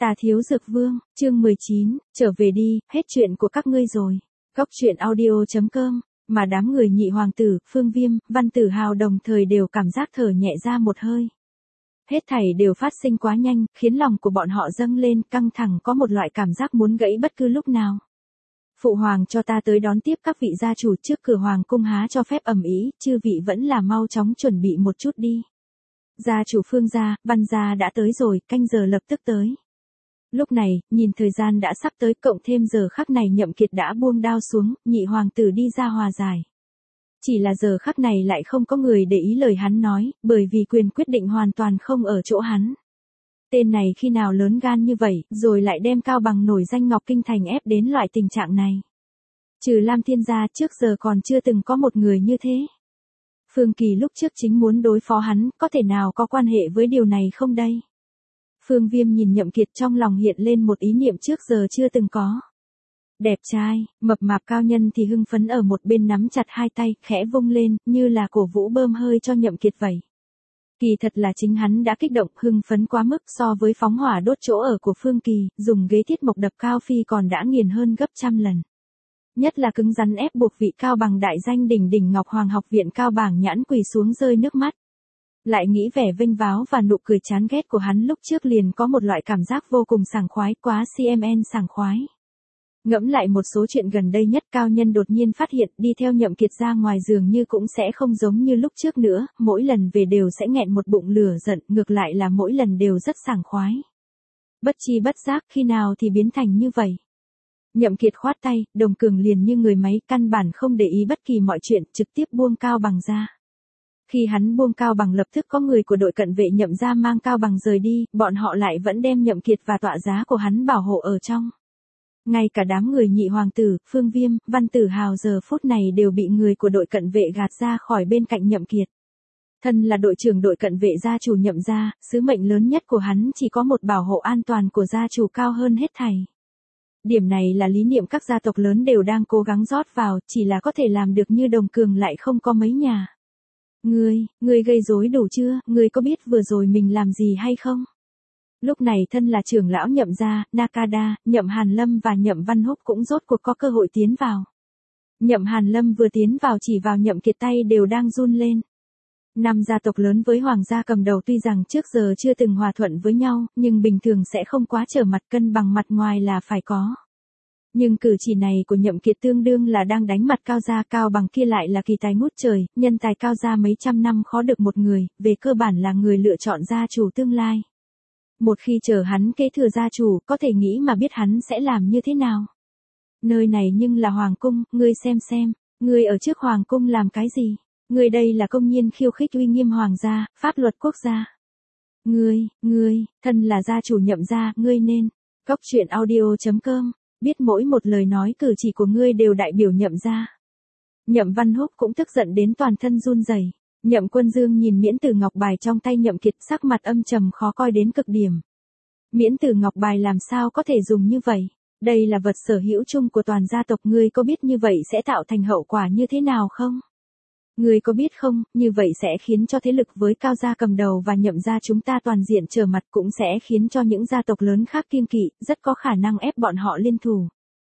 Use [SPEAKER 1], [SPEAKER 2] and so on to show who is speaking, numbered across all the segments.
[SPEAKER 1] Tà Thiếu Dược Vương, chương 19, trở về đi, hết chuyện của các ngươi rồi. Góc truyện audio.com, mà đám người Nhị Hoàng tử, Phương Viêm, Văn Tử Hào đồng thời đều cảm giác thở nhẹ ra một hơi. Hết thảy đều phát sinh quá nhanh, khiến lòng của bọn họ dâng lên, căng thẳng, có một loại cảm giác muốn gãy bất cứ lúc nào. Phụ hoàng cho ta tới đón tiếp các vị gia chủ trước cửa hoàng cung há cho phép ầm ĩ, chư vị vẫn là mau chóng chuẩn bị một chút đi. Gia chủ Phương gia, Văn gia đã tới rồi, canh giờ lập tức tới. Lúc này, nhìn thời gian đã sắp tới, cộng thêm giờ khắc này Nhậm Kiệt đã buông đao xuống, Nhị Hoàng tử đi ra hòa giải. Chỉ là giờ khắc này lại không có người để ý lời hắn nói, bởi vì quyền quyết định hoàn toàn không ở chỗ hắn. Tên này khi nào lớn gan như vậy, rồi lại đem Cao Bằng nổi danh Ngọc Kinh Thành ép đến loại tình trạng này. Trừ Lam Thiên gia trước giờ còn chưa từng có một người như thế. Phương Kỳ lúc trước chính muốn đối phó hắn, có thể nào có quan hệ với điều này không đây? Phương Viêm nhìn Nhậm Kiệt trong lòng hiện lên một ý niệm trước giờ chưa từng có. Đẹp trai, mập mạp cao nhân thì hưng phấn ở một bên nắm chặt hai tay, khẽ vung lên, như là cổ vũ bơm hơi cho Nhậm Kiệt vậy. Kỳ thật là chính hắn đã kích động, hưng phấn quá mức, so với phóng hỏa đốt chỗ ở của Phương Kỳ, dùng ghế thiết mộc đập Cao Phi còn đã nghiền hơn gấp trăm lần. Nhất là cứng rắn ép buộc vị Cao Bằng đại danh đỉnh đỉnh Ngọc Hoàng học viện Cao Bảng Nhãn quỳ xuống rơi nước mắt. Lại nghĩ vẻ vênh váo và nụ cười chán ghét của hắn lúc trước liền có một loại cảm giác vô cùng sảng khoái, quá CMN sảng khoái. Ngẫm lại một số chuyện gần đây nhất, cao nhân đột nhiên phát hiện đi theo Nhậm Kiệt ra ngoài dường như cũng sẽ không giống như lúc trước nữa, mỗi lần về đều sẽ nghẹn một bụng lửa giận, ngược lại là mỗi lần đều rất sảng khoái. Bất chi bất giác khi nào thì biến thành như vậy. Nhậm Kiệt khoát tay, đồng cường liền như người máy, căn bản không để ý bất kỳ mọi chuyện, trực tiếp buông Cao Bằng ra. Khi hắn buông Cao Bằng lập tức có người của đội cận vệ Nhậm gia mang Cao Bằng rời đi, bọn họ lại vẫn đem Nhậm Kiệt và tọa giá của hắn bảo hộ ở trong. Ngay cả đám người Nhị Hoàng tử, Phương Viêm, Văn Tử Hào giờ phút này đều bị người của đội cận vệ gạt ra khỏi bên cạnh Nhậm Kiệt. Thân là đội trưởng đội cận vệ gia chủ Nhậm gia, sứ mệnh lớn nhất của hắn chỉ có một bảo hộ an toàn của gia chủ cao hơn hết thảy. Điểm này là lý niệm các gia tộc lớn đều đang cố gắng rót vào, chỉ là có thể làm được như Đồng Cường lại không có mấy nhà. Ngươi gây rối đủ chưa, ngươi có biết vừa rồi mình làm gì hay không? Lúc này thân là trưởng lão Nhậm gia, Nakada, Nhậm Hàn Lâm và Nhậm Văn Húc cũng rốt cuộc có cơ hội tiến vào. Nhậm Hàn Lâm vừa tiến vào chỉ vào Nhậm Kiệt tay đều đang run lên. Năm gia tộc lớn với hoàng gia cầm đầu tuy rằng trước giờ chưa từng hòa thuận với nhau, nhưng bình thường sẽ không quá trở mặt, cân bằng mặt ngoài là phải có. Nhưng cử chỉ này của Nhậm Kiệt tương đương là đang đánh mặt Cao gia, Cao Bằng kia lại là kỳ tài ngút trời, nhân tài Cao gia mấy trăm năm khó được một người, về cơ bản là người lựa chọn gia chủ tương lai. Một khi chờ hắn kế thừa gia chủ, có thể nghĩ mà biết hắn sẽ làm như thế nào. Nơi này nhưng là hoàng cung, ngươi xem, ngươi ở trước hoàng cung làm cái gì? Ngươi đây là công nhiên khiêu khích uy nghiêm hoàng gia, pháp luật quốc gia. Ngươi, thân là gia chủ Nhậm gia, ngươi nên. Góc truyện audio.com, biết mỗi một lời nói cử chỉ của ngươi đều đại biểu Nhậm gia. Nhậm Văn Húc cũng tức giận đến toàn thân run rẩy. Nhậm Quân Dương nhìn miễn tử ngọc bài trong tay Nhậm Kiệt, sắc mặt âm trầm khó coi đến cực điểm. Miễn tử ngọc bài làm sao có thể dùng như vậy? Đây là vật sở hữu chung của toàn gia tộc, ngươi có biết như vậy sẽ tạo thành hậu quả như thế nào không? Ngươi có biết không, như vậy sẽ khiến cho thế lực với Cao gia cầm đầu và Nhậm gia chúng ta toàn diện trở mặt, cũng sẽ khiến cho những gia tộc lớn khác kiêng kỵ, rất có khả năng ép bọn họ liên thủ.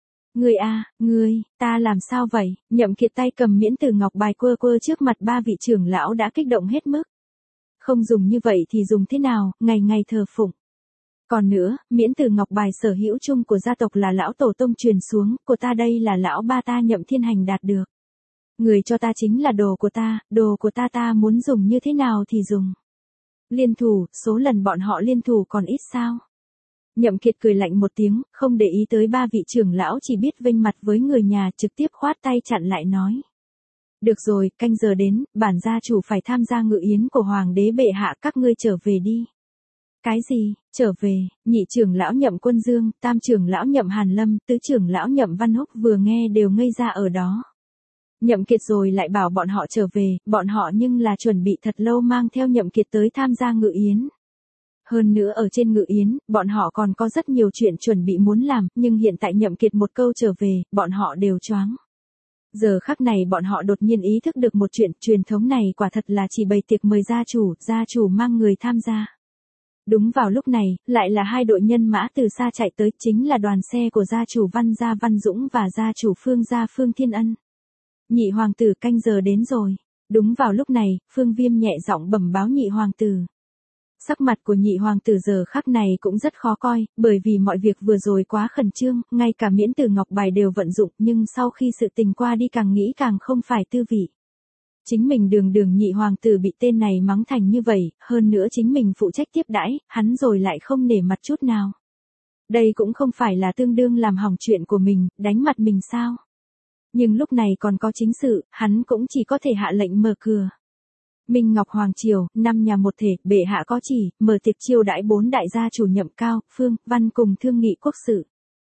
[SPEAKER 1] Ngươi, ta làm sao vậy? Nhậm Kiệt tay cầm miễn tử ngọc bài quơ trước mặt ba vị trưởng lão đã kích động hết mức. Không dùng như vậy thì dùng thế nào, ngày ngày thờ phụng. Còn nữa, miễn tử ngọc bài sở hữu chung của gia tộc là lão tổ tông truyền xuống, của ta đây là lão ba ta Nhậm Thiên Hành đạt được. Người cho ta chính là đồ của ta muốn dùng như thế nào thì dùng. Liên thủ, số lần bọn họ liên thủ còn ít sao? Nhậm Kiệt cười lạnh một tiếng, không để ý tới ba vị trưởng lão, chỉ biết vênh mặt với người nhà, trực tiếp khoát tay chặn lại nói. Được rồi, canh giờ đến, bản gia chủ phải tham gia ngự yến của hoàng đế bệ hạ, các ngươi trở về đi. Cái gì, trở về? Nhị trưởng lão Nhậm Quân Dương, tam trưởng lão Nhậm Hàn Lâm, tứ trưởng lão Nhậm Văn Húc vừa nghe đều ngây ra ở đó. Nhậm Kiệt rồi lại bảo bọn họ trở về, bọn họ nhưng là chuẩn bị thật lâu mang theo Nhậm Kiệt tới tham gia ngự yến. Hơn nữa ở trên ngự yến, bọn họ còn có rất nhiều chuyện chuẩn bị muốn làm, nhưng hiện tại Nhậm Kiệt một câu trở về, bọn họ đều choáng. Giờ khắc này bọn họ đột nhiên ý thức được một chuyện, truyền thống này quả thật là chỉ bày tiệc mời gia chủ mang người tham gia. Đúng vào lúc này, lại là hai đội nhân mã từ xa chạy tới, chính là đoàn xe của gia chủ Văn gia Văn Dũng và gia chủ Phương gia Phương Thiên Ân. Nhị hoàng tử, canh giờ đến rồi. Đúng vào lúc này, Phương Viêm nhẹ giọng bẩm báo nhị hoàng tử. Sắc mặt của nhị hoàng tử giờ khắc này cũng rất khó coi, bởi vì mọi việc vừa rồi quá khẩn trương, ngay cả miễn tử ngọc bài đều vận dụng, nhưng sau khi sự tình qua đi càng nghĩ càng không phải tư vị. Chính mình đường nhị hoàng tử bị tên này mắng thành như vậy, hơn nữa chính mình phụ trách tiếp đãi, hắn rồi lại không nể mặt chút nào. Đây cũng không phải là tương đương làm hỏng chuyện của mình, đánh mặt mình sao? Nhưng lúc này còn có chính sự, hắn cũng chỉ có thể hạ lệnh mở cửa. Minh Ngọc Hoàng Triều, 5 nhà một thể, bệ hạ có chỉ, mở tiệc chiêu đãi 4 đại gia chủ Nhậm Cao, Phương, Văn cùng thương nghị quốc sự.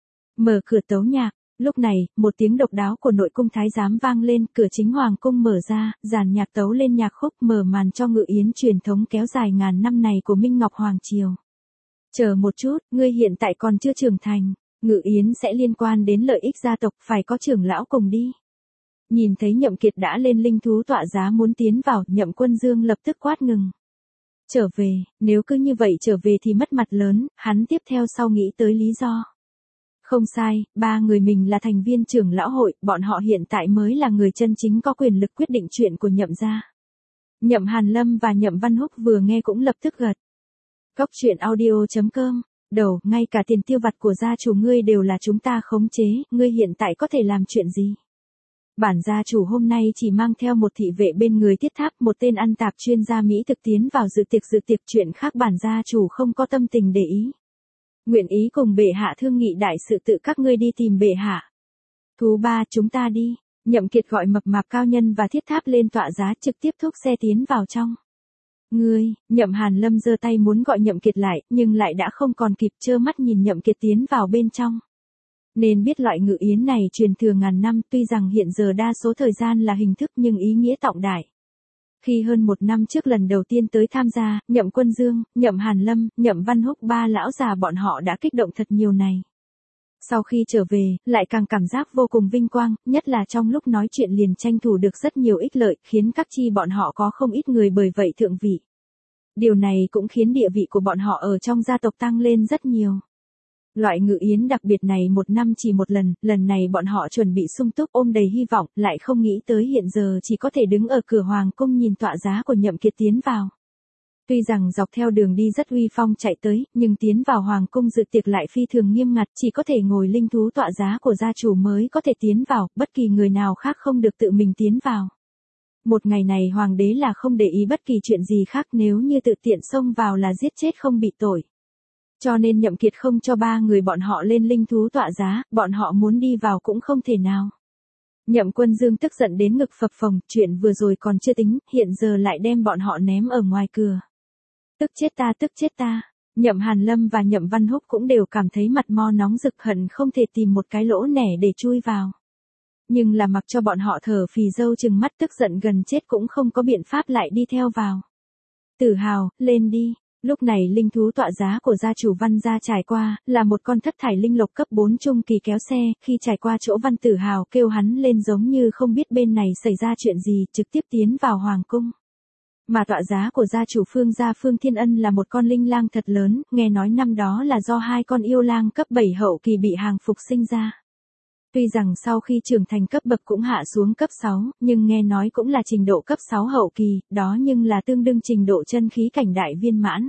[SPEAKER 1] Mở cửa tấu nhạc, lúc này, một tiếng độc đáo của nội cung thái giám vang lên, cửa chính hoàng cung mở ra, dàn nhạc tấu lên nhạc khúc mở màn cho ngự yến truyền thống kéo dài ngàn năm này của Minh Ngọc Hoàng Triều. Chờ một chút, ngươi hiện tại còn chưa trưởng thành, ngự yến sẽ liên quan đến lợi ích gia tộc, phải có trưởng lão cùng đi. Nhìn thấy Nhậm Kiệt đã lên linh thú tọa giá muốn tiến vào, Nhậm Quân Dương lập tức quát ngừng. Trở về, nếu cứ như vậy trở về thì mất mặt lớn, hắn tiếp theo sau nghĩ tới lý do. Không sai, ba người mình là thành viên trưởng lão hội, bọn họ hiện tại mới là người chân chính có quyền lực quyết định chuyện của Nhậm gia. Nhậm Hàn Lâm và Nhậm Văn Húc vừa nghe cũng lập tức gật. Cốc truyện audio.com, đầu, ngay cả tiền tiêu vặt của gia chủ ngươi đều là chúng ta khống chế, ngươi hiện tại có thể làm chuyện gì? Bản gia chủ hôm nay chỉ mang theo một thị vệ bên người Tiết Tháp, một tên ăn tạp chuyên gia Mỹ thực tiến vào dự tiệc chuyện khác bản gia chủ không có tâm tình để ý. Nguyện ý cùng bệ hạ thương nghị đại sự tự các ngươi đi tìm bệ hạ. Thú ba, chúng ta đi. Nhậm Kiệt gọi mập mạp cao nhân và Thiết Tháp lên tọa giá trực tiếp thúc xe tiến vào trong. Ngươi, Nhậm Hàn Lâm giơ tay muốn gọi Nhậm Kiệt lại, nhưng lại đã không còn kịp, trơ mắt nhìn Nhậm Kiệt tiến vào bên trong. Nên biết loại ngự yến này truyền thừa ngàn năm, tuy rằng hiện giờ đa số thời gian là hình thức nhưng ý nghĩa trọng đại. Khi hơn 1 năm trước lần đầu tiên tới tham gia, Nhậm Quân Dương, Nhậm Hàn Lâm, Nhậm Văn Húc ba lão già bọn họ đã kích động thật nhiều này. Sau khi trở về, lại càng cảm giác vô cùng vinh quang, nhất là trong lúc nói chuyện liền tranh thủ được rất nhiều ích lợi, khiến các chi bọn họ có không ít người bởi vậy thượng vị. Điều này cũng khiến địa vị của bọn họ ở trong gia tộc tăng lên rất nhiều. Loại ngự yến đặc biệt này 1 năm chỉ một lần này bọn họ chuẩn bị sung túc ôm đầy hy vọng, lại không nghĩ tới hiện giờ chỉ có thể đứng ở cửa hoàng cung nhìn tọa giá của Nhậm Kiệt tiến vào. Tuy rằng dọc theo đường đi rất uy phong chạy tới, nhưng tiến vào hoàng cung dự tiệc lại phi thường nghiêm ngặt, chỉ có thể ngồi linh thú tọa giá của gia chủ mới có thể tiến vào, bất kỳ người nào khác không được tự mình tiến vào. Một ngày này hoàng đế là không để ý bất kỳ chuyện gì khác, nếu như tự tiện xông vào là giết chết không bị tội. Cho nên Nhậm Kiệt không cho ba người bọn họ lên linh thú tọa giá, bọn họ muốn đi vào cũng không thể nào. Nhậm Quân Dương tức giận đến ngực phập phồng, chuyện vừa rồi còn chưa tính, hiện giờ lại đem bọn họ ném ở ngoài cửa. Tức chết ta. Nhậm Hàn Lâm và Nhậm Văn Húc cũng đều cảm thấy mặt mo nóng rực, hận không thể tìm một cái lỗ nẻ để chui vào. Nhưng là mặc cho bọn họ thở phì râu trừng mắt tức giận gần chết cũng không có biện pháp lại đi theo vào. Tử Hào, lên đi. Lúc này linh thú tọa giá của gia chủ Văn gia trải qua, là một con thất thải linh lộc cấp 4 trung kỳ kéo xe, khi trải qua chỗ Văn Tử Hào kêu hắn lên giống như không biết bên này xảy ra chuyện gì, trực tiếp tiến vào hoàng cung. Mà tọa giá của gia chủ Phương gia Phương Thiên Ân là một con linh lang thật lớn, nghe nói năm đó là do 2 con yêu lang cấp 7 hậu kỳ bị hàng phục sinh ra. Tuy rằng sau khi trưởng thành cấp bậc cũng hạ xuống cấp 6, nhưng nghe nói cũng là trình độ cấp 6 hậu kỳ, đó nhưng là tương đương trình độ chân khí cảnh đại viên mãn.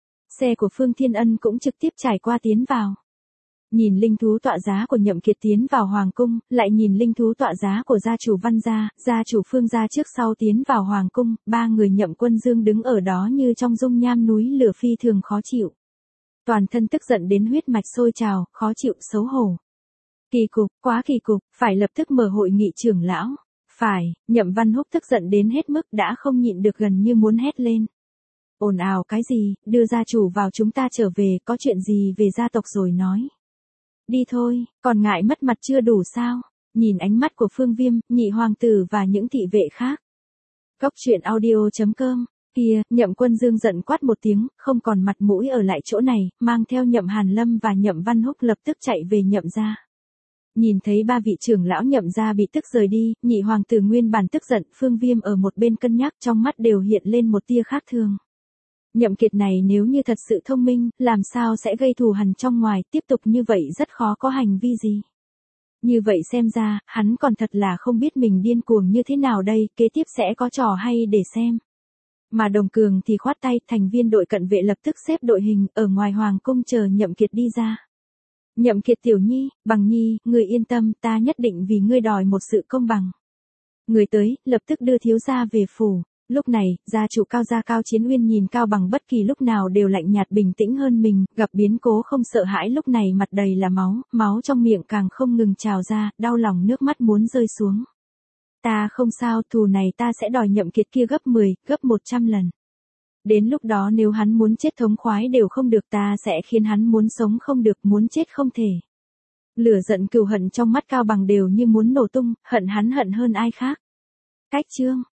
[SPEAKER 1] Xe của Phương Thiên Ân cũng trực tiếp trải qua tiến vào. Nhìn linh thú tọa giá của Nhậm Kiệt tiến vào hoàng cung, lại nhìn linh thú tọa giá của gia chủ Văn gia chủ Phương gia trước sau tiến vào hoàng cung, ba người Nhậm Quân Dương đứng ở đó như trong dung nham núi lửa phi thường khó chịu. Toàn thân tức giận đến huyết mạch sôi trào, khó chịu xấu hổ. Kỳ cục, quá kỳ cục, phải lập tức mở hội nghị trưởng lão. Phải, Nhậm Văn Húc tức giận đến hết mức đã không nhịn được gần như muốn hét lên. Ồn ào cái gì, đưa gia chủ vào chúng ta trở về, có chuyện gì về gia tộc rồi nói. Đi thôi, còn ngại mất mặt chưa đủ sao? Nhìn ánh mắt của Phương Viêm, nhị hoàng tử và những thị vệ khác. Cốc truyện audio.com, kia, Nhậm Quân Dương giận quát một tiếng, không còn mặt mũi ở lại chỗ này, mang theo Nhậm Hàn Lâm và Nhậm Văn Húc lập tức chạy về Nhậm gia. Nhìn thấy ba vị trưởng lão Nhậm gia bị tức rời đi, nhị hoàng tử nguyên bản tức giận, Phương Viêm ở một bên cân nhắc trong mắt đều hiện lên một tia khác thường. Nhậm Kiệt này nếu như thật sự thông minh, làm sao sẽ gây thù hằn trong ngoài, tiếp tục như vậy rất khó có hành vi gì. Như vậy xem ra, hắn còn thật là không biết mình điên cuồng như thế nào đây, kế tiếp sẽ có trò hay để xem. Mà Đồng Cường thì khoát tay, thành viên đội cận vệ lập tức xếp đội hình, ở ngoài hoàng cung chờ Nhậm Kiệt đi ra. Nhậm Kiệt tiểu nhi, Bằng nhi, người yên tâm, ta nhất định vì ngươi đòi một sự công bằng. Người tới, lập tức đưa thiếu gia về phủ. Lúc này, gia chủ Cao gia Cao Chiến Uyên nhìn Cao Bằng bất kỳ lúc nào đều lạnh nhạt bình tĩnh hơn mình, gặp biến cố không sợ hãi, lúc này mặt đầy là máu, máu trong miệng càng không ngừng trào ra, đau lòng nước mắt muốn rơi xuống. Ta không sao, thù này ta sẽ đòi Nhậm Kiệt kia gấp 10, gấp 100 lần. Đến lúc đó nếu hắn muốn chết thống khoái đều không được, ta sẽ khiến hắn muốn sống không được, muốn chết không thể. Lửa giận cừu hận trong mắt Cao Bằng đều như muốn nổ tung, hận hắn hận hơn ai khác. Cách chương